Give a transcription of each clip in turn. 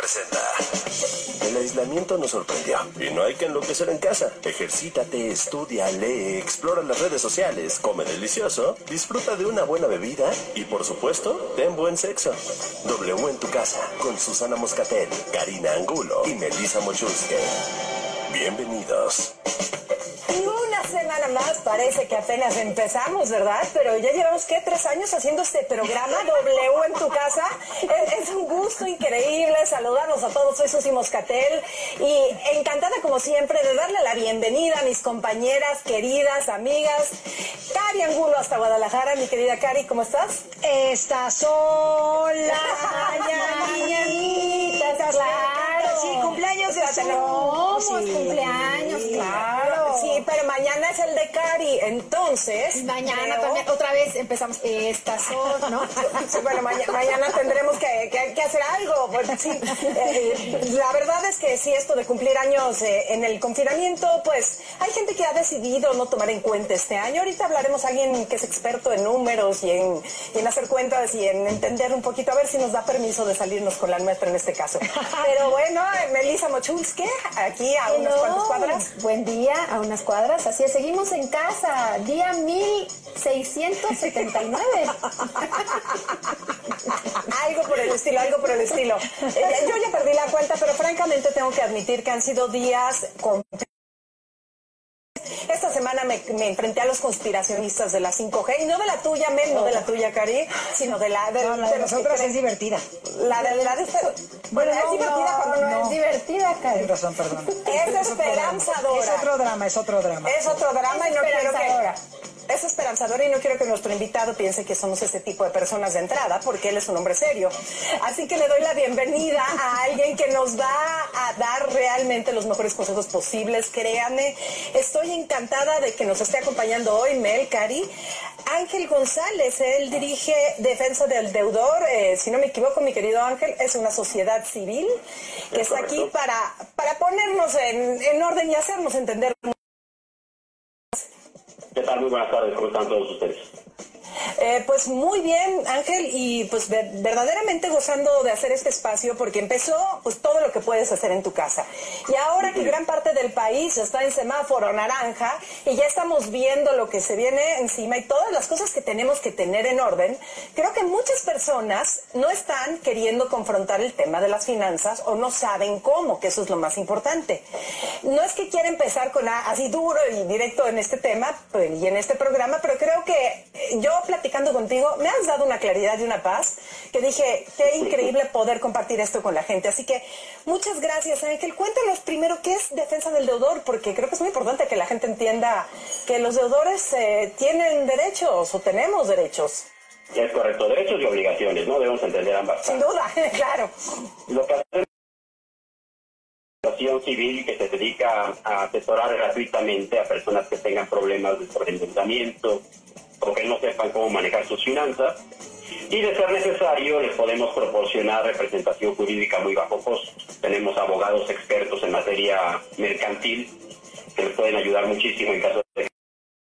presenta. El aislamiento nos sorprendió y no hay que enloquecer en casa. Ejercítate, estudia, lee, explora las redes sociales, come delicioso, disfruta de una buena bebida y, por supuesto, ten buen sexo. W en tu casa con Susana Moscatel, Karina Angulo y Melissa Mochulske. Bienvenidos. Y una semana más, parece que apenas empezamos, ¿verdad? Pero ya llevamos, ¿qué? 3 años haciendo este programa, W en tu casa. Es un gusto increíble saludarnos a todos. Soy Susi Moscatel y encantada, como siempre, de darle la bienvenida a mis compañeras, queridas, amigas. Cari Angulo hasta Guadalajara. Mi querida Cari, ¿cómo estás? Estas son las mañanitas, claro. Sí, cumpleaños de Somos sí. Cumpleaños, claro. Sí, pero mañana es el de Cari, entonces... Mañana también, otra vez empezamos estas son, ¿no? Sí, bueno, mañana tendremos que hacer algo. Bueno, sí, la verdad es que sí, esto de cumplir años en el confinamiento, pues hay gente que ha decidido no tomar en cuenta este año. Ahorita hablaremos a alguien que es experto en números y en hacer cuentas y en entender un poquito, a ver si nos da permiso de salirnos con la nuestra en este caso. Pero bueno, Melissa Mochulske, aquí a unas cuantas cuadras. Buen día, a unas cuadras. Así es, seguimos en casa, día 1679. Algo por el estilo, algo por el estilo. Yo ya perdí la cuenta, pero francamente tengo que admitir que han sido días con... Esta semana me enfrenté a los conspiracionistas de la 5G, y no de la tuya, Mel, no de la tuya, Cari, sino de la de nosotros es divertida. Bueno, es divertida cuando no es divertida, Cari. Tienes razón, perdón. Es esperanzadora. Es otro drama. Es otro drama y no quiero que... Es esperanzador y no quiero que nuestro invitado piense que somos ese tipo de personas de entrada, porque él es un hombre serio. Así que le doy la bienvenida a alguien que nos va a dar realmente los mejores consejos posibles. Créanme, estoy encantada de que nos esté acompañando hoy Mel, Cari. Ángel González, él dirige Defensa del Deudor. Si no me equivoco, mi querido Ángel, es una sociedad civil que está aquí para ponernos en orden y hacernos entender. ¿Qué tal? Muy buenas tardes, ¿cómo están todos ustedes? Pues muy bien, Ángel, y pues verdaderamente gozando de hacer este espacio porque empezó pues todo lo que puedes hacer en tu casa. Y ahora que gran parte del país está en semáforo naranja y ya estamos viendo lo que se viene encima y todas las cosas que tenemos que tener en orden, creo que muchas personas no están queriendo confrontar el tema de las finanzas o no saben cómo, que eso es lo más importante. No es que quiera empezar con así duro y directo en este tema y en este programa, pero creo que yo platicando contigo, me has dado una claridad y una paz que dije, qué increíble poder compartir esto con la gente. Así que muchas gracias, Ángel. Cuéntanos primero qué es Defensa del Deudor, porque creo que es muy importante que la gente entienda que los deudores tienen derechos o tenemos derechos. Es correcto, derechos y obligaciones, ¿no? Debemos entender ambas. Sin duda, claro. Lo que hacemos es una asociación civil que se dedica a asesorar gratuitamente a personas que tengan problemas de sobreendeudamiento o que no sepan cómo manejar sus finanzas, y de ser necesario les podemos proporcionar representación jurídica muy bajo costo. Tenemos abogados expertos en materia mercantil que les pueden ayudar muchísimo en caso de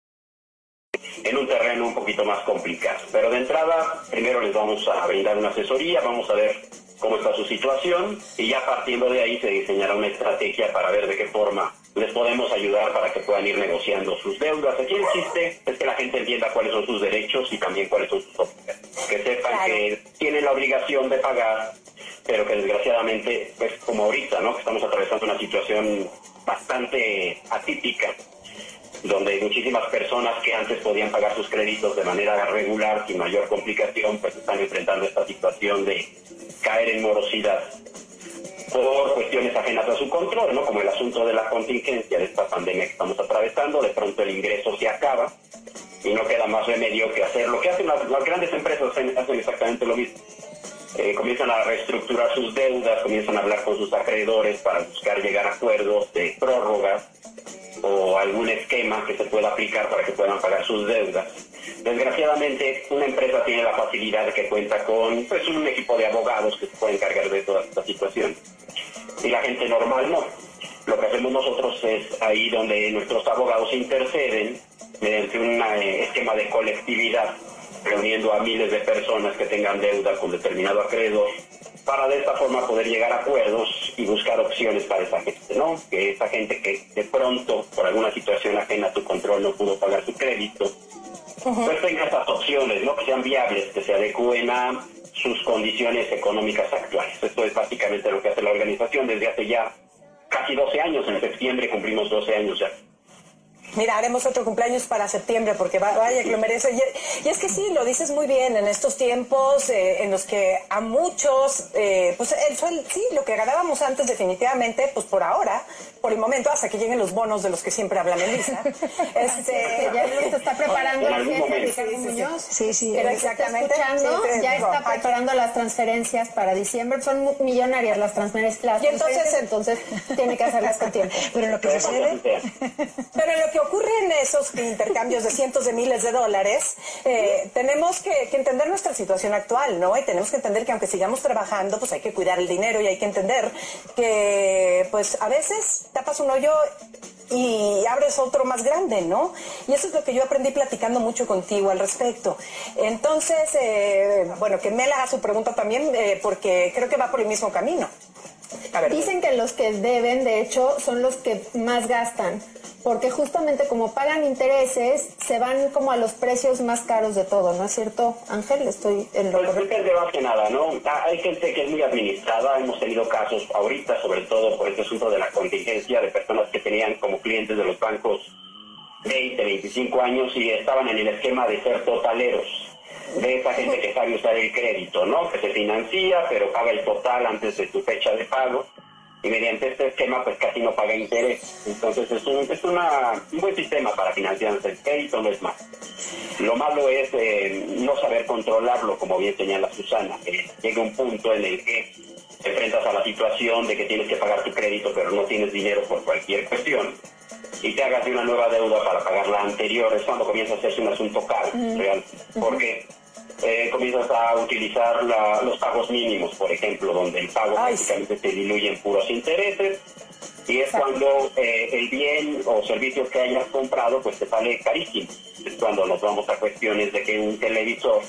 en un terreno un poquito más complicado. Pero de entrada, primero les vamos a brindar una asesoría, vamos a ver cómo está su situación y ya partiendo de ahí se diseñará una estrategia para ver de qué forma les podemos ayudar para que puedan ir negociando sus deudas. Aquí el chiste es que la gente entienda cuáles son sus derechos y también cuáles son sus obligaciones. Que sepan que tienen la obligación de pagar, pero que desgraciadamente, pues como ahorita, ¿no? Que estamos atravesando una situación bastante atípica, donde muchísimas personas que antes podían pagar sus créditos de manera regular, sin mayor complicación, pues están enfrentando esta situación de caer en morosidad por cuestiones ajenas a su control, ¿no? Como el asunto de la contingencia de esta pandemia que estamos atravesando. De pronto el ingreso se acaba y no queda más remedio que hacer lo que hacen las grandes empresas, hacen exactamente lo mismo. Comienzan a reestructurar sus deudas, comienzan a hablar con sus acreedores para buscar llegar a acuerdos de prórroga o algún esquema que se pueda aplicar para que puedan pagar sus deudas. Desgraciadamente, una empresa tiene la facilidad de que cuenta con pues, un equipo de abogados que se pueden encargar de toda esta situación. Y la gente normal no. Lo que hacemos nosotros es ahí donde nuestros abogados interceden mediante un esquema de colectividad, reuniendo a miles de personas que tengan deuda con determinado acreedor para de esta forma poder llegar a acuerdos y buscar opciones para esa gente, ¿no? Que esa gente que de pronto, por alguna situación ajena a tu control, no pudo pagar su crédito, pues tenga estas opciones, ¿no? Que sean viables, que se adecúen a sus condiciones económicas actuales. Esto es básicamente lo que hace la organización desde hace ya casi 12 años. En septiembre cumplimos 12 años ya. Mira, haremos otro cumpleaños para septiembre porque vaya que lo merece. Y es que sí, lo dices muy bien, en estos tiempos en los que a muchos, pues sí, lo que ganábamos antes definitivamente, pues por ahora, por el momento, hasta que lleguen los bonos de los que siempre habla Melissa. Ya se está preparando el jefe Ricardo Muñoz. Sí, exactamente. Ya está preparando las transferencias para diciembre. Son millonarias las transferencias. Y entonces tiene que hacerlas con tiempo. Pero en lo que sucede... Pero en lo que ocurre en esos intercambios de cientos de miles de dólares, tenemos que entender nuestra situación actual, ¿no? Y tenemos que entender que aunque sigamos trabajando, pues hay que cuidar el dinero y hay que entender que, pues a veces tapas un hoyo y abres otro más grande, ¿no? Y eso es lo que yo aprendí platicando mucho contigo al respecto. Entonces, bueno, que Mel haga su pregunta también, porque creo que va por el mismo camino. A ver, dicen que los que deben, de hecho, son los que más gastan, porque justamente como pagan intereses, se van como a los precios más caros de todo, ¿no es cierto, Ángel? Estoy en lo correcto. Depende más que nada, ¿no? Hay gente que es muy administrada, hemos tenido casos ahorita, sobre todo por este asunto de la contingencia, de personas que tenían como clientes de los bancos 20, 25 años y estaban en el esquema de ser totaleros. De esa gente que sabe usar el crédito, ¿no? Que se financia, pero paga el total antes de tu fecha de pago. Y mediante este esquema, pues casi no paga interés. Entonces es un buen sistema para financiarse. El crédito no es malo. Lo malo es no saber controlarlo, como bien señala Susana. Que llega un punto en el que te enfrentas a la situación de que tienes que pagar tu crédito, pero no tienes dinero por cualquier cuestión. Y te hagas de una nueva deuda para pagar la anterior. Es cuando comienza a hacerse un asunto caro, real. Porque comienzas a utilizar los pagos mínimos, por ejemplo, donde el pago prácticamente te diluye en puros intereses. Y es cuando el bien o servicios que hayas comprado pues te sale carísimo. Es cuando nos vamos a cuestiones de que un televisor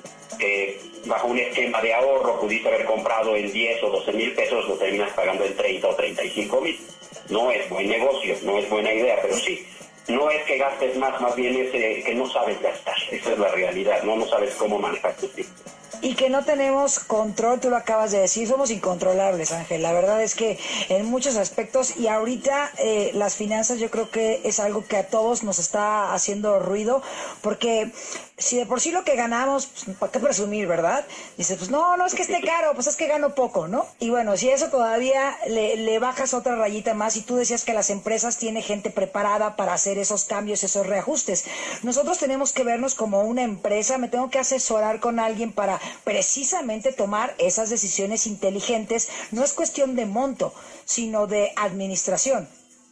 bajo un esquema de ahorro pudiste haber comprado en 10 o 12 mil pesos, lo terminas pagando en 30 o 35 mil. No es buen negocio, no es buena idea, pero sí, no es que gastes más bien es que no sabes gastar. Esa es la realidad, no sabes cómo manejar tu tiempo. Y que no tenemos control, tú lo acabas de decir, somos incontrolables, Ángel. La verdad es que en muchos aspectos, y ahorita las finanzas yo creo que es algo que a todos nos está haciendo ruido, porque si de por sí lo que ganamos, pues, ¿para qué presumir, verdad? Dices, pues no es que esté caro, pues es que gano poco, ¿no? Y bueno, si eso todavía le bajas otra rayita más, y tú decías que las empresas tienen gente preparada para hacer esos cambios, esos reajustes. Nosotros tenemos que vernos como una empresa, me tengo que asesorar con alguien para precisamente tomar esas decisiones inteligentes. No es cuestión de monto, sino de administración.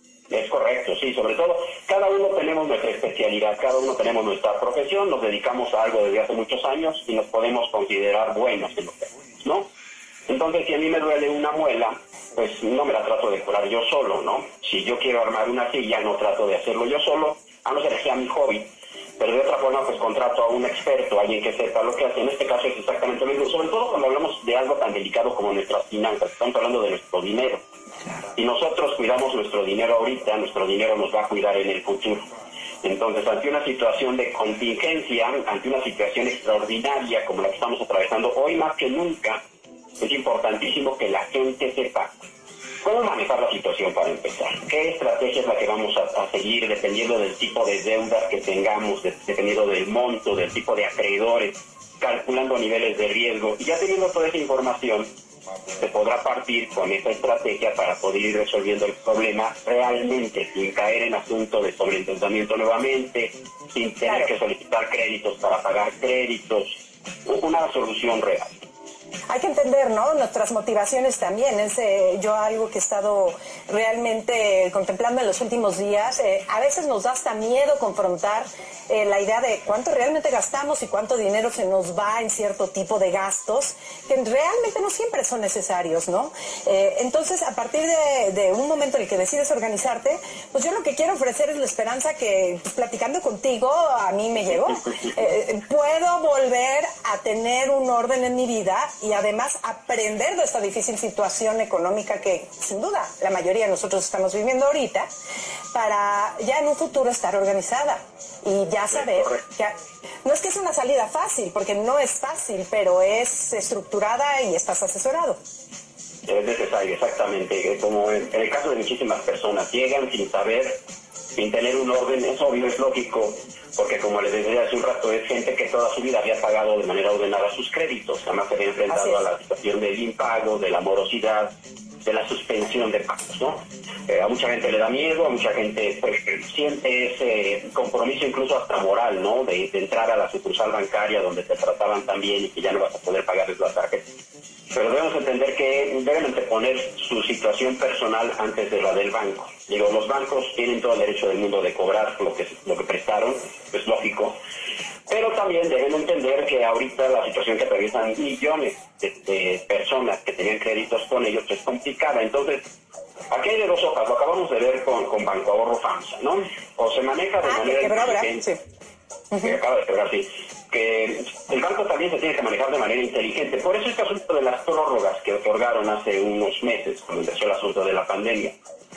Es correcto, sí, sobre todo cada uno tenemos nuestra especialidad, cada uno tenemos nuestra profesión, nos dedicamos a algo desde hace muchos años y nos podemos considerar buenos en lo que hacemos, ¿no? Entonces, si a mí me duele una muela, pues no me la trato de curar yo solo, ¿no? Si yo quiero armar una silla, no trato de hacerlo yo solo, a no ser que sea mi hobby. Pero de otra forma, pues contrato a un experto, alguien que sepa lo que hace. En este caso es exactamente lo mismo, sobre todo cuando hablamos de algo tan delicado como nuestras finanzas. Estamos hablando de nuestro dinero. Si nosotros cuidamos nuestro dinero ahorita, nuestro dinero nos va a cuidar en el futuro. Entonces, ante una situación de contingencia, ante una situación extraordinaria como la que estamos atravesando, hoy más que nunca, es importantísimo que la gente sepa cómo manejar la situación para empezar. ¿Qué estrategia es la que vamos a seguir dependiendo del tipo de deudas que tengamos, dependiendo del monto, del tipo de acreedores, calculando niveles de riesgo? Y ya teniendo toda esa información, se podrá partir con esa estrategia para poder ir resolviendo el problema realmente, sin caer en asunto de sobreendeudamiento nuevamente, sin tener que solicitar créditos para pagar créditos, una solución real. Hay que entender, ¿no? Nuestras motivaciones también. Es yo algo que he estado realmente contemplando en los últimos días. A veces nos da hasta miedo confrontar la idea de cuánto realmente gastamos y cuánto dinero se nos va en cierto tipo de gastos que realmente no siempre son necesarios, ¿no? Entonces, a partir de un momento en el que decides organizarte, pues yo lo que quiero ofrecer es la esperanza que, pues, platicando contigo, a mí me llegó. Puedo volver a tener un orden en mi vida y además aprender de esta difícil situación económica que sin duda la mayoría de nosotros estamos viviendo ahorita, para ya en un futuro estar organizada y ya saber que no es que es una salida fácil, porque no es fácil, pero es estructurada y estás asesorado. Es necesario, exactamente, como en el caso de muchísimas personas, llegan sin saber, sin tener un orden. Es obvio, es lógico, porque como les decía hace un rato, es gente que toda su vida había pagado de manera ordenada sus créditos, además se había enfrentado a la situación del impago, de la morosidad, de la suspensión de pagos, ¿no? A mucha gente le da miedo, a mucha gente pues siente ese compromiso incluso hasta moral, ¿no? De entrar a la sucursal bancaria donde te trataban tan bien y que ya no vas a poder pagarles la tarjeta. Pero debemos entender que deben anteponer su situación personal antes de la del banco. Digo, los bancos tienen todo el derecho del mundo de cobrar lo que prestaron, es lógico, pero también deben entender que ahorita la situación que atraviesan millones de personas que tenían créditos con ellos es complicada. Entonces, aquí hay de dos hojas, lo acabamos de ver con Banco Ahorro FAMSA, ¿no? O se maneja de manera inteligente, que acaba de quebrar, sí, que el banco también se tiene que manejar de manera inteligente. Por eso este asunto de las prórrogas que otorgaron hace unos meses, cuando empezó el asunto de la pandemia,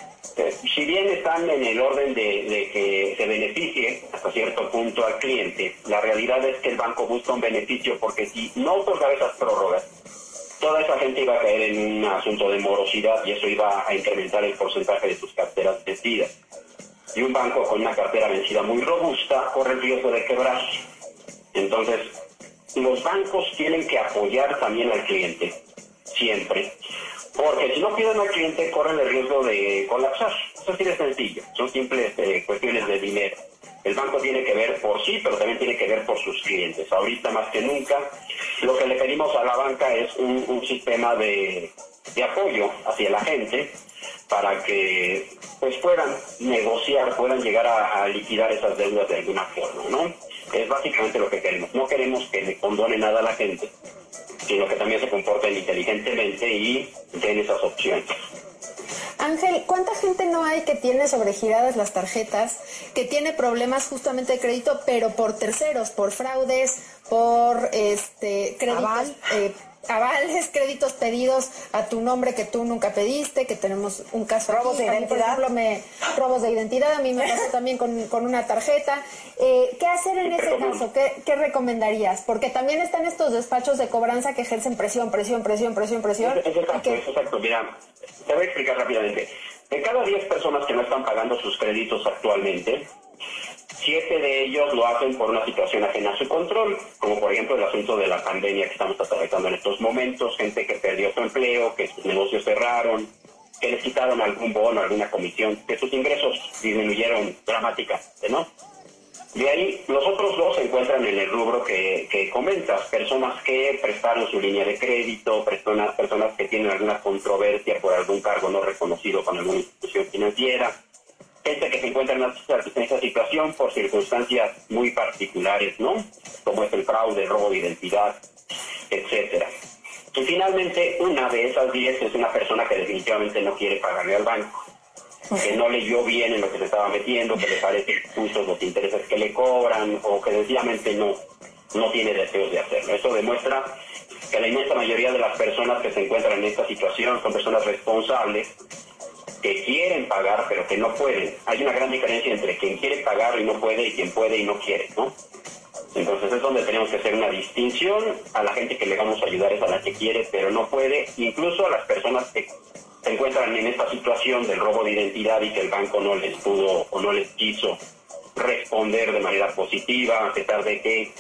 si bien están en el orden de que se beneficie hasta cierto punto al cliente, la realidad es que el banco busca un beneficio, porque si no otorgaba esas prórrogas, toda esa gente iba a caer en un asunto de morosidad y eso iba a incrementar el porcentaje de sus carteras vencidas. Y un banco con una cartera vencida muy robusta corre el riesgo de quebrar. Entonces, los bancos tienen que apoyar también al cliente, siempre. Porque si no cuidan al cliente, corren el riesgo de colapsar. Eso sí es sencillo, son simples cuestiones de dinero. El banco tiene que ver por sí, pero también tiene que ver por sus clientes. Ahorita más que nunca, lo que le pedimos a la banca es un sistema de apoyo hacia la gente para que pues puedan negociar, puedan llegar a liquidar esas deudas de alguna forma, ¿no? Es básicamente lo que queremos. No queremos que le condone nada a la gente, sino que también se comporten inteligentemente y den esas opciones. Ángel, ¿cuánta gente no hay que tiene sobregiradas las tarjetas, que tiene problemas justamente de crédito, pero por terceros, por fraudes, por créditos, avales, créditos pedidos a tu nombre que tú nunca pediste, que tenemos un caso robos de identidad? Por ejemplo, robos de identidad, a mí me pasó también con una tarjeta. ¿Qué hacer en ese caso? ¿Qué recomendarías? Porque también están estos despachos de cobranza que ejercen presión. Exacto. Mira, te voy a explicar rápidamente. De cada 10 personas que no están pagando sus créditos actualmente, 7 de ellos lo hacen por una situación ajena a su control, como por ejemplo el asunto de la pandemia que estamos atravesando en estos momentos, gente que perdió su empleo, que sus negocios cerraron, que les quitaron algún bono, alguna comisión, que sus ingresos disminuyeron dramáticamente, ¿no? De ahí, los otros dos se encuentran en el rubro que comentas, personas que prestaron su línea de crédito, personas que tienen alguna controversia por algún cargo no reconocido con alguna institución financiera, gente que se encuentra en esa situación por circunstancias muy particulares, ¿no? Como es el fraude, el robo de identidad, etcétera. Y finalmente, una de esas 10 es una persona que definitivamente no quiere pagarle al banco, que no leyó bien en lo que se estaba metiendo, que le parecen justos los intereses que le cobran, o que sencillamente no tiene deseos de hacerlo. Eso demuestra que la inmensa mayoría de las personas que se encuentran en esta situación son personas responsables, que quieren pagar pero que no pueden. Hay una gran diferencia entre quien quiere pagar y no puede, y quien puede y no quiere, ¿no? Entonces es donde tenemos que hacer una distinción. A la gente que le vamos a ayudar es a la que quiere pero no puede, incluso a las personas que se encuentran en esta situación del robo de identidad y que el banco no les pudo o no les quiso responder de manera positiva, a pesar de que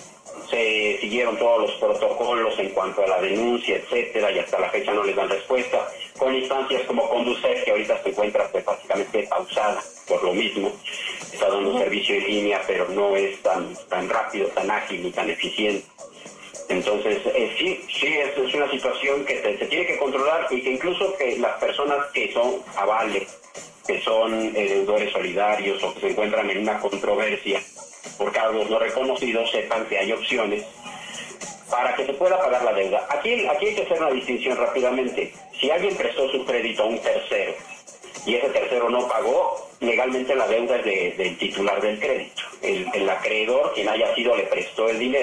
se siguieron todos los protocolos en cuanto a la denuncia, etcétera, y hasta la fecha no les dan respuesta, con instancias como Conducef, que ahorita se encuentra pues básicamente pausada por lo mismo, está dando servicio en línea, pero no es tan rápido, tan ágil ni tan eficiente. Entonces, sí, es una situación que se tiene que controlar, y que incluso que las personas que son avales, que son deudores solidarios o que se encuentran en una controversia por cargos no reconocidos, sepan que hay opciones para que se pueda pagar la deuda. Aquí hay que hacer una distinción rápidamente. Si alguien prestó su crédito a un tercero y ese tercero no pagó, legalmente la deuda es del titular del crédito. El acreedor, quien haya sido, le prestó el dinero,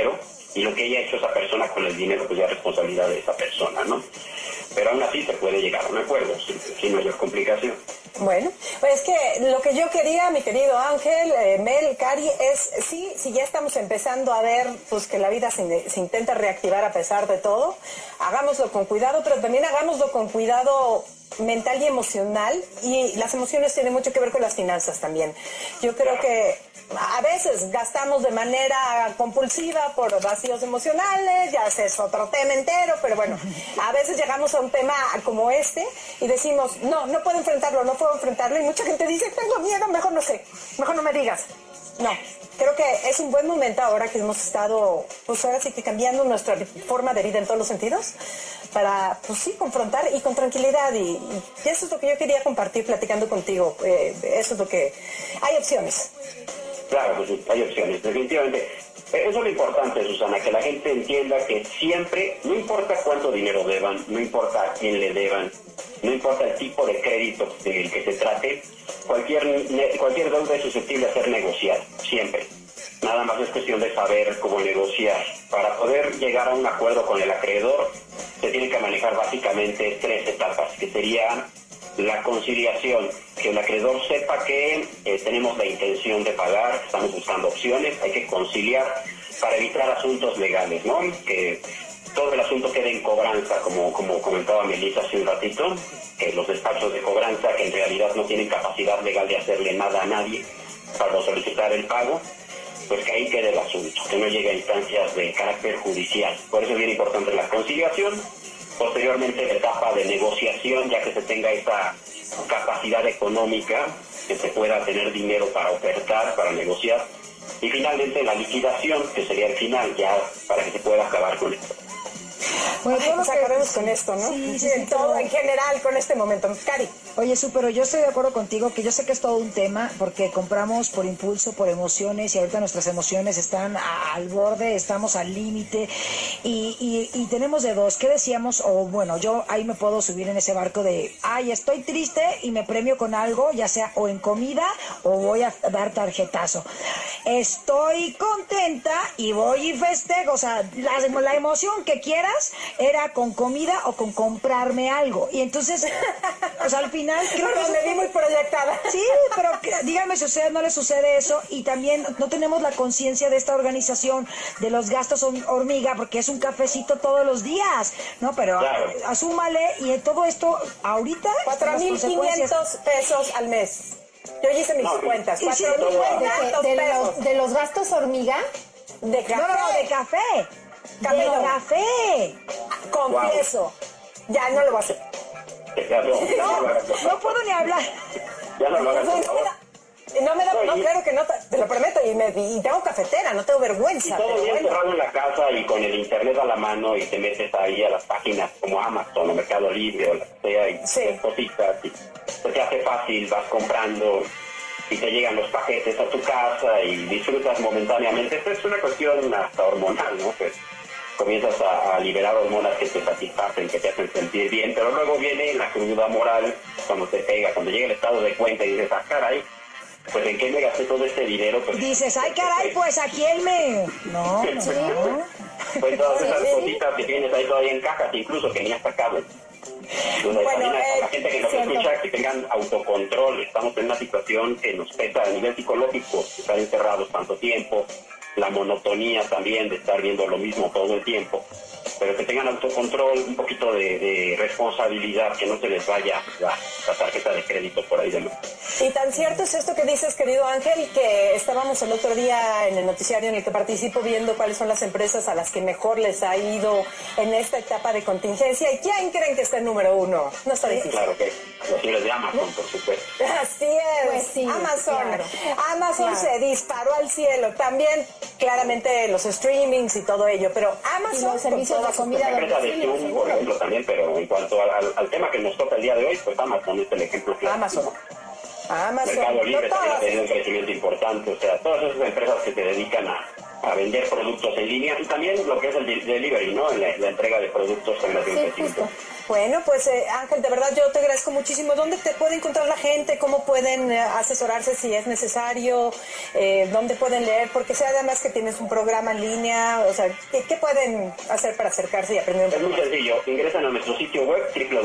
Y lo que haya hecho esa persona con el dinero, pues ya es responsabilidad de esa persona, ¿no? Pero aún así se puede llegar a un acuerdo, sin mayor complicación. Bueno, pues es que lo que yo quería, mi querido Ángel, Mel, Cari, es, sí, si ya estamos empezando a ver pues que la vida se intenta reactivar a pesar de todo, hagámoslo con cuidado, pero también hagámoslo con cuidado mental y emocional, y las emociones tienen mucho que ver con las finanzas también. Yo creo que a veces gastamos de manera compulsiva por vacíos emocionales, ya ese es otro tema entero, pero bueno, a veces llegamos a un tema como este y decimos, no puedo enfrentarlo, y mucha gente dice, tengo miedo, mejor no sé, mejor no me digas. No, creo que es un buen momento ahora que hemos estado, pues ahora sí que cambiando nuestra forma de vida en todos los sentidos, para, pues sí, confrontar y con tranquilidad, y eso es lo que yo quería compartir platicando contigo, eso es lo que, hay opciones. Claro, pues hay opciones, definitivamente. Eso es lo importante, Susana, que la gente entienda que siempre, no importa cuánto dinero deban, no importa a quién le deban, no importa el tipo de crédito del que se trate, cualquier deuda es susceptible a ser negociada, siempre. Nada más es cuestión de saber cómo negociar. Para poder llegar a un acuerdo con el acreedor, se tiene que manejar básicamente 3 etapas, que serían la conciliación, que el acreedor sepa que tenemos la intención de pagar, estamos buscando opciones, hay que conciliar para evitar asuntos legales, ¿no? Que todo el asunto quede en cobranza, como comentaba Melissa hace un ratito, que los despachos de cobranza, que en realidad no tienen capacidad legal de hacerle nada a nadie para solicitar el pago, pues que ahí quede el asunto, que no llegue a instancias de carácter judicial. Por eso es bien importante la conciliación. Posteriormente la etapa de negociación, ya que se tenga esa capacidad económica, que se pueda tener dinero para ofertar, para negociar. Y finalmente la liquidación, que sería el final, ya para que se pueda acabar con esto. Bueno, pues acabemos con esto, ¿no? Sí, en todo, en general, con este momento. Cari. Oye, pero yo estoy de acuerdo contigo, que yo sé que es todo un tema, porque compramos por impulso, por emociones, y ahorita nuestras emociones están al borde, estamos al límite, y tenemos de dos. ¿Qué decíamos? O bueno, yo ahí me puedo subir en ese barco de, ay, estoy triste y me premio con algo, ya sea o en comida o voy a dar tarjetazo. Estoy contenta y voy y festejo, o sea, la emoción que quieras era con comida o con comprarme algo. Y entonces, pues al final creo que me vi muy proyectada. Sí, pero dígame si a ustedes no les sucede eso, y también no tenemos la conciencia de esta organización de los gastos hormiga, porque es un cafecito todos los días, ¿no? Pero claro, asúmale, y en todo esto ahorita 4,500 pesos al mes. Yo hice mis cuentas. 4,500 pesos. ¿De los gastos hormiga? De café. No, de café. Café. Confieso. Ya no lo voy a hacer. No puedo ni hablar. Ya no lo hagas, por favor. No, claro que no, te lo prometo, y tengo cafetera, no tengo vergüenza. Y todo bien cerrado en la casa y con el internet a la mano, y te metes ahí a las páginas como Amazon o Mercado Libre o la que sea, y ves cositas, y se te hace fácil, vas comprando y te llegan los paquetes a tu casa y disfrutas momentáneamente. Esto es una cuestión hasta hormonal, ¿no? Pues comienzas a liberar hormonas que te satisfacen, que te hacen sentir bien, pero luego viene la cruda moral cuando te pega, cuando llega el estado de cuenta y dices, caray, pues ¿en qué me gasté todo este dinero? Pues, dices, ay caray, pues ¿a quién me...? No. Pues todas esas cositas que tienes ahí todavía en cajas, incluso que ni has sacado. Entonces, también a la gente que nos escucha, que tengan autocontrol. Estamos en una situación que nos pesa a nivel psicológico, estar encerrados tanto tiempo, la monotonía también de estar viendo lo mismo todo el tiempo, pero que tengan autocontrol, un poquito de responsabilidad, que no se les vaya la tarjeta de crédito por ahí de nuevo. Y tan cierto es esto que dices, querido Ángel, que estábamos el otro día en el noticiario en el que participo viendo cuáles son las empresas a las que mejor les ha ido en esta etapa de contingencia. ¿Y quién creen que está en número 1? No está difícil. Claro que los señores de Amazon, por supuesto. Así es. Pues sí, Amazon. claro. Amazon se disparó al cielo. También, claramente, los streamings y todo ello, pero Amazon... Y los servicios de comida. La empresa de Zoom, por ejemplo, también, pero en cuanto al tema que nos toca el día de hoy, pues Amazon es el ejemplo claro. Amazon. Mercado Libre también ha tenido un crecimiento importante, o sea, todas esas empresas que se dedican a vender productos en línea, y también lo que es el delivery, ¿no? La entrega de productos también ha tenido un crecimiento. Bueno, pues Ángel, de verdad yo te agradezco muchísimo. ¿Dónde te puede encontrar la gente? ¿Cómo pueden asesorarse si es necesario? ¿Dónde pueden leer? Porque sé además que tienes un programa en línea. O sea, ¿qué pueden hacer para acercarse y aprender un poco Es muy sencillo. Ingresan a nuestro sitio web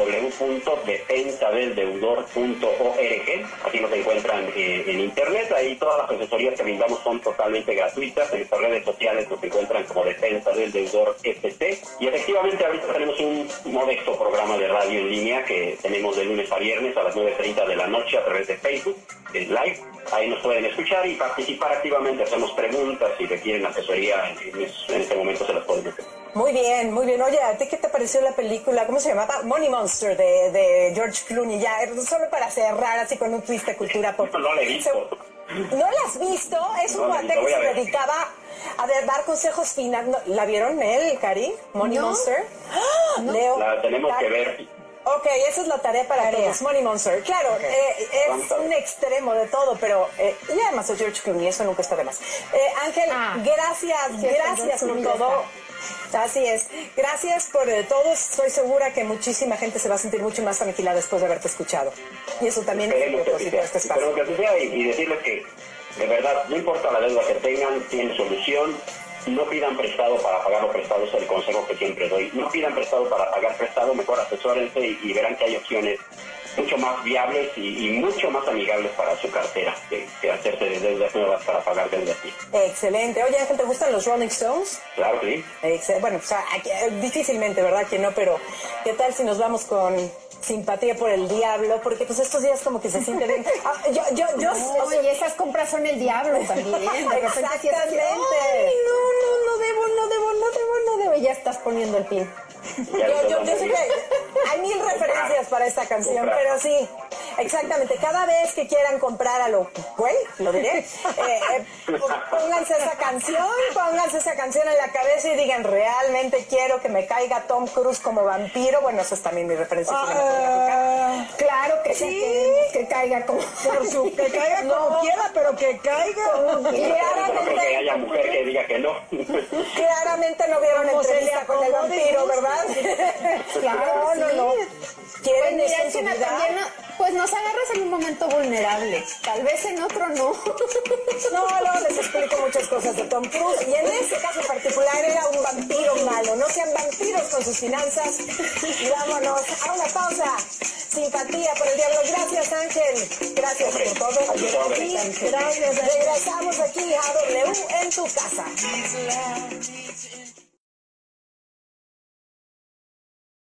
www.defensadeldeudor.org. Aquí nos encuentran en internet. Ahí todas las asesorías que brindamos son totalmente gratuitas. En nuestras redes sociales nos encuentran como Defensa del Deudor FC. Y efectivamente ahorita tenemos un modesto programa de radio en línea que tenemos de lunes a viernes a las 9:30 de la noche a través de Facebook, live. Ahí nos pueden escuchar y participar activamente. Hacemos preguntas si requieren asesoría. En este momento se las podemos hacer. Muy bien, muy bien. Oye, ¿a ti qué te pareció la película? ¿Cómo se llamaba? Money Monster de George Clooney. Ya, solo para cerrar así con un twist de cultura pop. No la he visto. ¿No la has visto? Es un cuate que se dedicaba a dar consejos finales. ¿La vieron él, Cari? Money Monster. No. Leo. La tenemos que ver. Ok, esa es la tarea para todos. Money Monster. Claro, es un extremo de todo, pero y además es George Clooney, eso nunca está de más. Ángel, gracias por todo. Así es. Gracias por todo. Estoy segura que muchísima gente se va a sentir mucho más tranquila después de haberte escuchado. Y eso también es un propósito de este espacio. Pero que así sea y decirles que, de verdad, no importa la deuda que tengan, tiene solución. No pidan prestado para pagar los prestados, es el consejo que siempre doy. No pidan prestado para pagar prestado, mejor asesórense y verán que hay opciones mucho más viables y mucho más amigables para su cartera que hacerse de deudas nuevas para pagar deudas. Excelente. Oye, Ángel, ¿te gustan los Rolling Stones? Claro que sí. Bueno, o sea, difícilmente, ¿verdad? Que no, pero ¿qué tal si nos vamos con Simpatía por el Diablo? Porque pues estos días como que se siente bien. Y esas compras son el diablo también. Exactamente. No debo. Ya estás poniendo el pin. Yo sé que hay 1000 referencias para esta canción, pero sí, exactamente. Cada vez que quieran comprar a lo güey, lo diré, pónganse esa canción en la cabeza y digan, realmente quiero que me caiga Tom Cruise como vampiro. Bueno, eso es también mi referencia cinematográfica. Claro que sí, que caiga como que caiga como quiera, pero que caiga. No creo que haya mujer que diga que no. Claramente no vieron entrevista con el vampiro, ¿verdad? Claro, no. ¿Quieren Pues mira, eso en su vida? también, pues nos agarras en un momento vulnerable. Tal vez en otro no. No, les explico muchas cosas de Tom Cruise. Y en este caso particular era un vampiro malo. No sean vampiros con sus finanzas. Y vámonos a una pausa. Simpatía por el Diablo. Gracias, Ángel. Gracias por todo. Gracias. Regresamos aquí a W en tu casa.